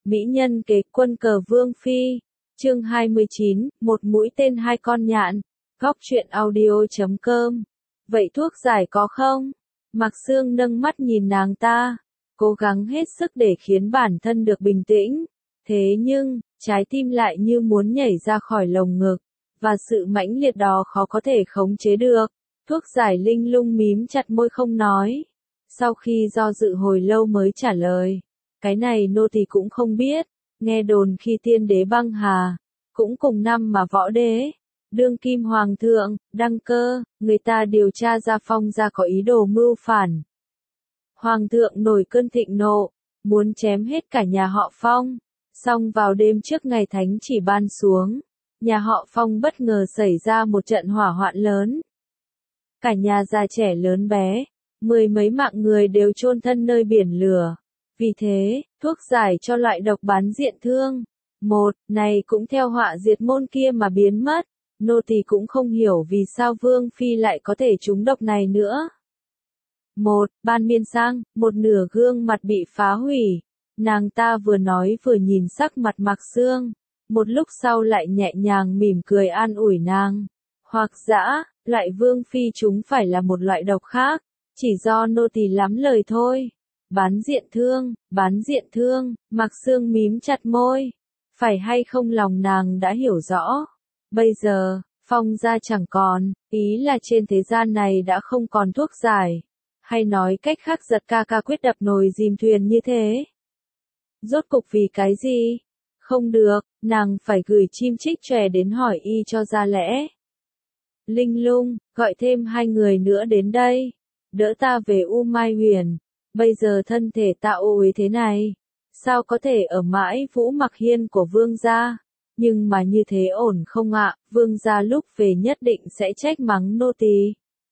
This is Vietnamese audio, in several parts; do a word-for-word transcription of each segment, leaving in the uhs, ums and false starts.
Mỹ nhân kế quân cờ Vương Phi. Chương hai mươi chín, một mũi tên hai con nhạn. Góc truyện audio chấm com. Vậy thuốc giải có không? Mạc Sương nâng mắt nhìn nàng ta, cố gắng hết sức để khiến bản thân được bình tĩnh. Thế nhưng, trái tim lại như muốn nhảy ra khỏi lồng ngực, và sự mãnh liệt đó khó có thể khống chế được. Thuốc giải Linh Lung mím chặt môi không nói. Sau khi do dự hồi lâu mới trả lời. Cái này nô tỳ cũng không biết, nghe đồn khi tiên đế băng hà, cũng cùng năm mà võ đế, đương kim hoàng thượng, đăng cơ, người ta điều tra ra Phong gia có ý đồ mưu phản. Hoàng thượng nổi cơn thịnh nộ, muốn chém hết cả nhà họ Phong, song vào đêm trước ngày thánh chỉ ban xuống, nhà họ Phong bất ngờ xảy ra một trận hỏa hoạn lớn. Cả nhà già trẻ lớn bé, mười mấy mạng người đều chôn thân nơi biển lửa. Vì thế, thuốc giải cho loại độc bán diện thương. Một, này cũng theo họa diệt môn kia mà biến mất. Nô tỳ cũng không hiểu vì sao Vương Phi lại có thể trúng độc này nữa. Một, ban miên sang, một nửa gương mặt bị phá hủy. Nàng ta vừa nói vừa nhìn sắc mặt Mạc Sương. Một lúc sau lại nhẹ nhàng mỉm cười an ủi nàng. Hoặc dã, loại Vương Phi chúng phải là một loại độc khác. Chỉ do nô tỳ lắm lời thôi. Bán diện thương, bán diện thương, Mạc Sương mím chặt môi. Phải hay không lòng nàng đã hiểu rõ. Bây giờ, Phong gia chẳng còn, ý là trên thế gian này đã không còn thuốc giải. Hay nói cách khác Giật ca ca quyết đập nồi dìm thuyền như thế. Rốt cục vì cái gì? Không được, nàng phải gửi chim chích chòe đến hỏi y cho ra lẽ. Linh Lung, gọi thêm hai người nữa đến đây. Đỡ ta về U Mai Huyền. Bây giờ thân thể ta ô uế thế này, sao có thể ở mãi Vũ Mặc Hiên của Vương gia? Nhưng mà như thế ổn không ạ? Vương gia lúc về nhất định sẽ trách mắng nô tỳ.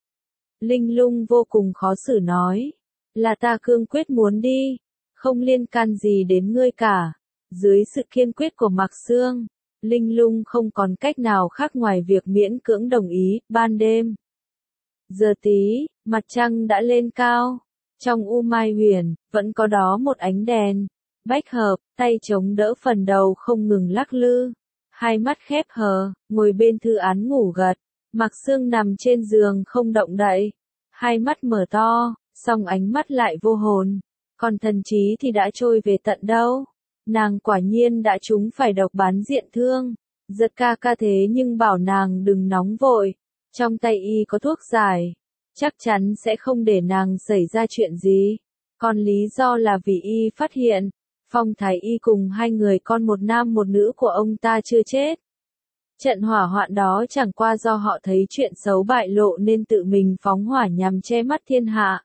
Linh Lung vô cùng khó xử nói, là ta cương quyết muốn đi, không liên can gì đến ngươi cả. Dưới sự kiên quyết của Mạc Sương, Linh Lung không còn cách nào khác ngoài việc miễn cưỡng đồng ý. Ban đêm, giờ tí, mặt trăng đã lên cao. Trong U Mai Huyền, vẫn có đó một ánh đèn. Bách Hợp, tay chống đỡ phần đầu không ngừng lắc lư. Hai mắt khép hờ, ngồi bên thư án ngủ gật. Mạc Sương nằm trên giường không động đậy. Hai mắt mở to, song ánh mắt lại vô hồn. Còn thần trí thì đã trôi về tận đâu. Nàng quả nhiên đã trúng phải độc bán diện thương. Giật ca ca thế nhưng bảo nàng đừng nóng vội. Trong tay y có thuốc giải. Chắc chắn sẽ không để nàng xảy ra chuyện gì. Còn lý do là vì y phát hiện, Phong Thái Y cùng hai người con một nam một nữ của ông ta chưa chết. Trận hỏa hoạn đó chẳng qua do họ thấy chuyện xấu bại lộ nên tự mình phóng hỏa nhằm che mắt thiên hạ.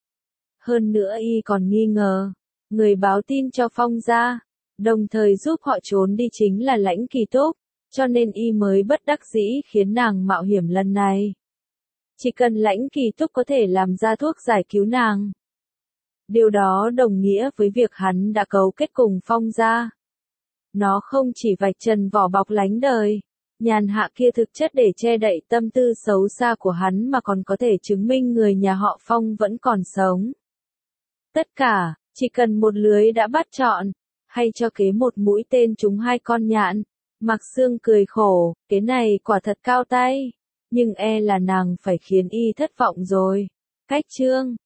Hơn nữa y còn nghi ngờ, người báo tin cho Phong gia, đồng thời giúp họ trốn đi chính là Lãnh Kỳ Túc, cho nên y mới bất đắc dĩ khiến nàng mạo hiểm lần này. Chỉ cần Lãnh Kỳ Túc có thể làm ra thuốc giải cứu nàng. Điều đó đồng nghĩa với việc hắn đã cấu kết cùng Phong gia. Nó không chỉ vạch trần vỏ bọc lánh đời, nhàn hạ kia thực chất để che đậy tâm tư xấu xa của hắn mà còn có thể chứng minh người nhà họ Phong vẫn còn sống. Tất cả, chỉ cần một lưới đã bắt trọn, hay cho kế một mũi tên trúng hai con nhạn. Mạc Sương cười khổ, cái này quả thật cao tay. Nhưng e là nàng phải khiến y thất vọng rồi. Cách chương